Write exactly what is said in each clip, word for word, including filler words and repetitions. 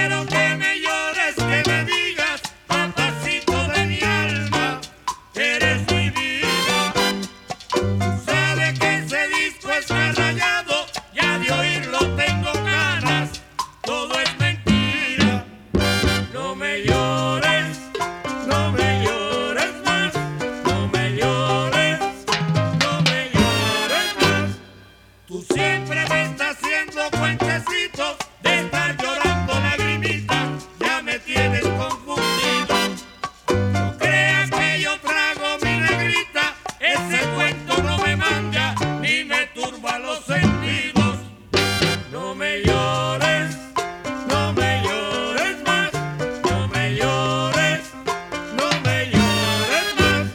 quiero que me llores, que me digas, papacito de mi alma, eres mi vida. Sabe que ese disco está rayado, ya de oírlo tengo ganas, todo es mentira. No me llores, no me llores más, no me llores, no me llores más. Tú siempre me estás haciendo cuentecitos de estar llorando lagrimitas, ya me tienes confundido. No creas que yo trago mi negrita, ese cuento no me manga ni me turba los sentidos. No me llores, no me llores más, no me llores, no me llores más.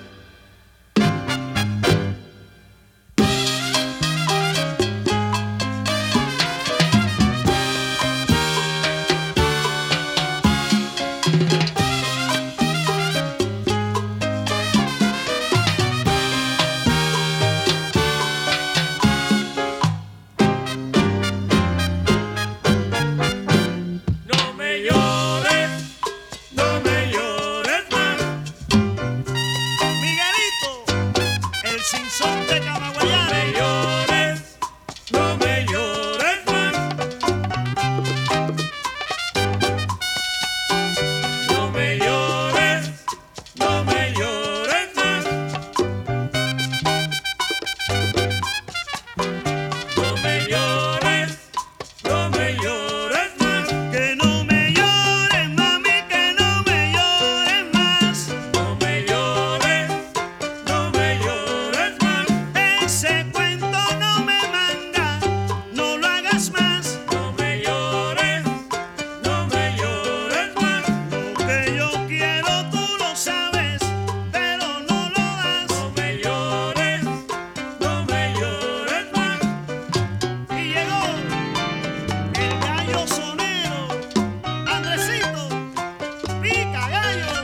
No me llores, no me llores más. Miguelito, el Sinsón de No Camagüeyana. me llores, no me llores más. No me llores, no me llores más. No me llores, no me llores más. Que no me llores, mami, que no me llores más. No me llores, no me llores más. Ese cuento no me manda, no lo hagas más. No me llores, no me llores más. Lo que yo quiero tú lo sabes, pero no lo das. No me llores, no me llores más. Y llegó el gallo sonero, Andresito, pica gallo.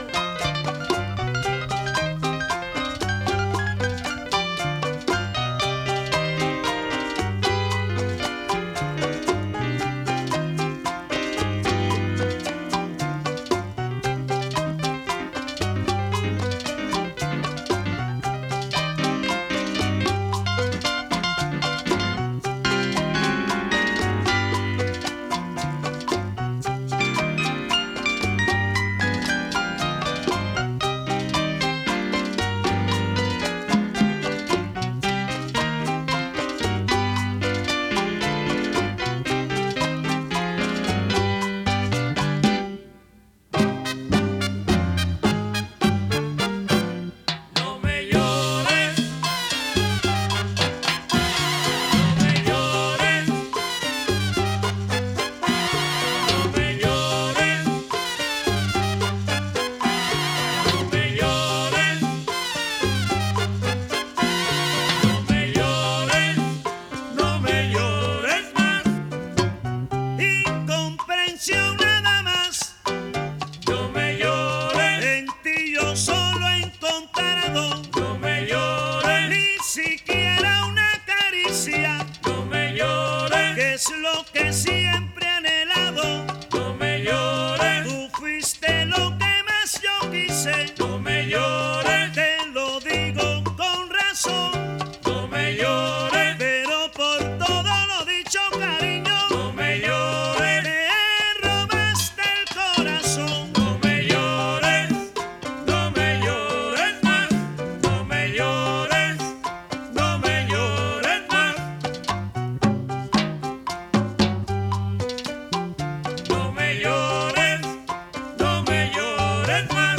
No me llores, no me llores, no me llores, no me llores, no me llores, no me llores más. Incomprensión nada más, No me llores, en ti yo solo he encontrado no me llores, ni siquiera una caricia, no me llores, que es lo que siempre he anhelado. no me llores, Tú fuiste lo que más yo quise, no me llores, te lo digo con razón, no me llores, pero por todo lo dicho, cariño, no me llores, me robaste el corazón. no me llores, no me llores más, no me llores, no me llores más. No me llores, no me llores más.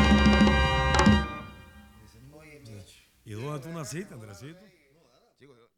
¿Y dónde tú naciste, Andresito? Chico, yo-